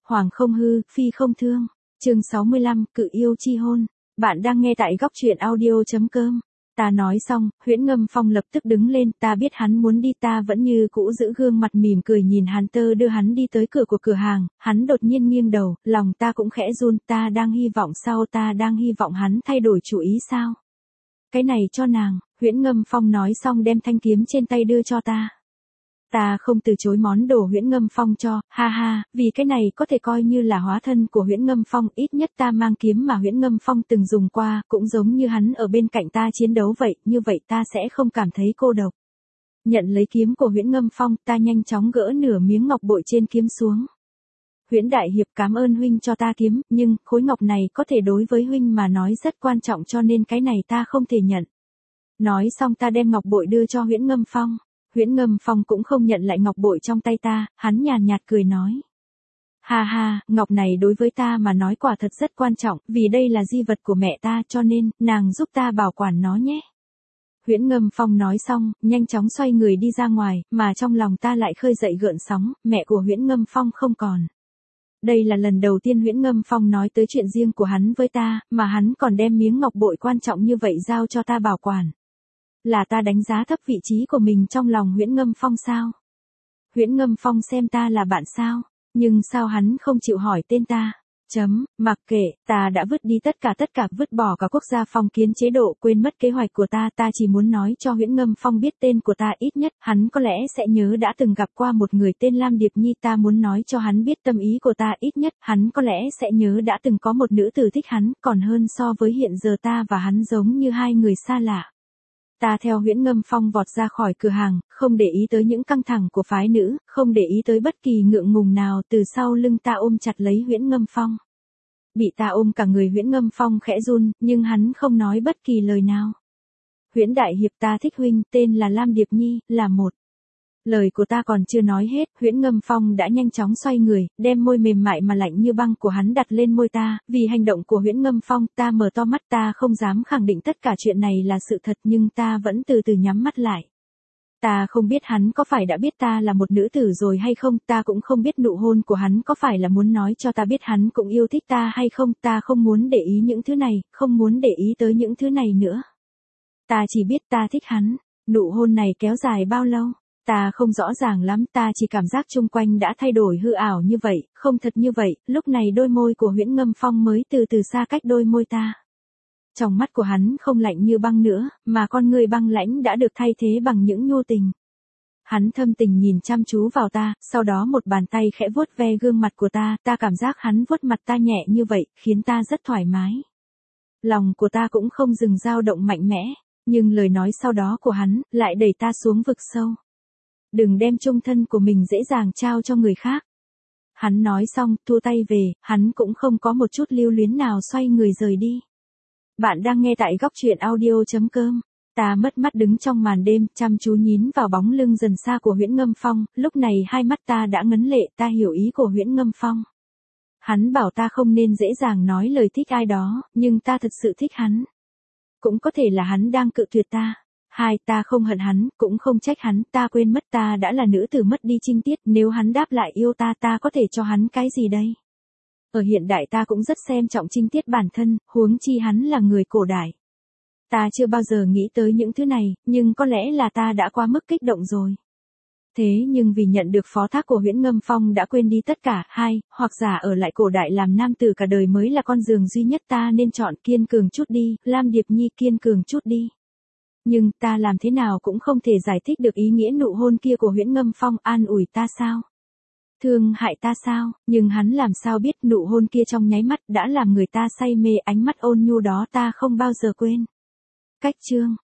hoàng không hư, phi không thương. Chương 65, cự yêu chi hôn. Bạn đang nghe tại góc truyện audio.com. Ta nói xong, Huyễn Ngâm Phong lập tức đứng lên, ta biết hắn muốn đi, ta vẫn như cũ giữ gương mặt mỉm cười nhìn hắn, tơ đưa hắn đi tới cửa của cửa hàng, hắn đột nhiên nghiêng đầu, lòng ta cũng khẽ run, ta đang hy vọng sao, ta đang hy vọng hắn thay đổi chủ ý sao. Cái này cho nàng, Huyễn Ngâm Phong nói xong đem thanh kiếm trên tay đưa cho ta. Ta không từ chối món đồ Huyễn Ngâm Phong cho, ha ha, vì cái này có thể coi như là hóa thân của Huyễn Ngâm Phong, ít nhất ta mang kiếm mà Huyễn Ngâm Phong từng dùng qua, cũng giống như hắn ở bên cạnh ta chiến đấu vậy, như vậy ta sẽ không cảm thấy cô độc. Nhận lấy kiếm của Huyễn Ngâm Phong, ta nhanh chóng gỡ nửa miếng ngọc bội trên kiếm xuống. Huyễn đại hiệp, cảm ơn huynh cho ta kiếm, nhưng khối ngọc này có thể đối với huynh mà nói rất quan trọng, cho nên cái này ta không thể nhận. Nói xong ta đem ngọc bội đưa cho Huyễn Ngâm Phong. Huyễn Ngâm Phong cũng không nhận lại ngọc bội trong tay ta, hắn nhàn nhạt cười nói. Ha ha, ngọc này đối với ta mà nói quả thật rất quan trọng, vì đây là di vật của mẹ ta, cho nên, nàng giúp ta bảo quản nó nhé. Huyễn Ngâm Phong nói xong, nhanh chóng xoay người đi ra ngoài, mà trong lòng ta lại khơi dậy gợn sóng, mẹ của Huyễn Ngâm Phong không còn. Đây là lần đầu tiên Huyễn Ngâm Phong nói tới chuyện riêng của hắn với ta, mà hắn còn đem miếng ngọc bội quan trọng như vậy giao cho ta bảo quản. Là ta đánh giá thấp vị trí của mình trong lòng Huyễn Ngâm Phong sao? Huyễn Ngâm Phong xem ta là bạn sao? Nhưng sao hắn không chịu hỏi tên ta? Mặc kệ, ta đã vứt đi tất cả vứt bỏ cả quốc gia phong kiến chế độ, quên mất kế hoạch của ta chỉ muốn nói cho Huyễn Ngâm Phong biết tên của ta, ít nhất, hắn có lẽ sẽ nhớ đã từng gặp qua một người tên Lam Điệp Nhi, ta muốn nói cho hắn biết tâm ý của ta, ít nhất, hắn có lẽ sẽ nhớ đã từng có một nữ tử thích hắn, còn hơn so với hiện giờ ta và hắn giống như hai người xa lạ. Ta theo Huyễn Ngâm Phong vọt ra khỏi cửa hàng, không để ý tới những căng thẳng của phái nữ, không để ý tới bất kỳ ngượng ngùng nào, từ sau lưng ta ôm chặt lấy Huyễn Ngâm Phong. Bị ta ôm cả người, Huyễn Ngâm Phong khẽ run, nhưng hắn không nói bất kỳ lời nào. Huyễn đại hiệp, ta thích huynh, tên là Lam Điệp Nhi, là một. Lời của ta còn chưa nói hết, Huyễn Ngâm Phong đã nhanh chóng xoay người, đem môi mềm mại mà lạnh như băng của hắn đặt lên môi ta, vì hành động của Huyễn Ngâm Phong, ta mở to mắt, ta không dám khẳng định tất cả chuyện này là sự thật, nhưng ta vẫn từ từ nhắm mắt lại. Ta không biết hắn có phải đã biết ta là một nữ tử rồi hay không, ta cũng không biết nụ hôn của hắn có phải là muốn nói cho ta biết hắn cũng yêu thích ta hay không, ta không muốn để ý những thứ này, không muốn để ý tới những thứ này nữa. Ta chỉ biết ta thích hắn, nụ hôn này kéo dài bao lâu? Ta không rõ ràng lắm, ta chỉ cảm giác chung quanh đã thay đổi hư ảo như vậy, không thật như vậy, lúc này đôi môi của Huyễn Ngâm Phong mới từ từ xa cách đôi môi ta. Trong mắt của hắn không lạnh như băng nữa, mà con người băng lãnh đã được thay thế bằng những nhu tình. Hắn thâm tình nhìn chăm chú vào ta, sau đó một bàn tay khẽ vuốt ve gương mặt của ta cảm giác hắn vuốt mặt ta nhẹ như vậy, khiến ta rất thoải mái. Lòng của ta cũng không dừng dao động mạnh mẽ, nhưng lời nói sau đó của hắn lại đẩy ta xuống vực sâu. Đừng đem chung thân của mình dễ dàng trao cho người khác. Hắn nói xong, thu tay về, hắn cũng không có một chút lưu luyến nào xoay người rời đi. Bạn đang nghe tại góc truyện audio.com. Ta mất mắt đứng trong màn đêm, chăm chú nhín vào bóng lưng dần xa của Huyễn Ngâm Phong, lúc này hai mắt ta đã ngấn lệ, ta hiểu ý của Huyễn Ngâm Phong. Hắn bảo ta không nên dễ dàng nói lời thích ai đó, nhưng ta thật sự thích hắn. Cũng có thể là hắn đang cự tuyệt ta. Ta không hận hắn, cũng không trách hắn, ta quên mất ta đã là nữ tử mất đi trinh tiết, nếu hắn đáp lại yêu ta có thể cho hắn cái gì đây? Ở hiện đại ta cũng rất xem trọng trinh tiết bản thân, huống chi hắn là người cổ đại. Ta chưa bao giờ nghĩ tới những thứ này, nhưng có lẽ là ta đã quá mức kích động rồi. Thế nhưng vì nhận được phó thác của Huyễn Ngâm Phong đã quên đi tất cả, hoặc giả ở lại cổ đại làm nam tử cả đời mới là con giường duy nhất, ta nên chọn kiên cường chút đi, Lam Điệp Nhi, kiên cường chút đi. Nhưng ta làm thế nào cũng không thể giải thích được ý nghĩa nụ hôn kia của Huyễn Ngâm Phong, an ủi ta sao? Thương hại ta sao? Nhưng hắn làm sao biết nụ hôn kia trong nháy mắt đã làm người ta say mê, ánh mắt ôn nhu đó ta không bao giờ quên. Cách chương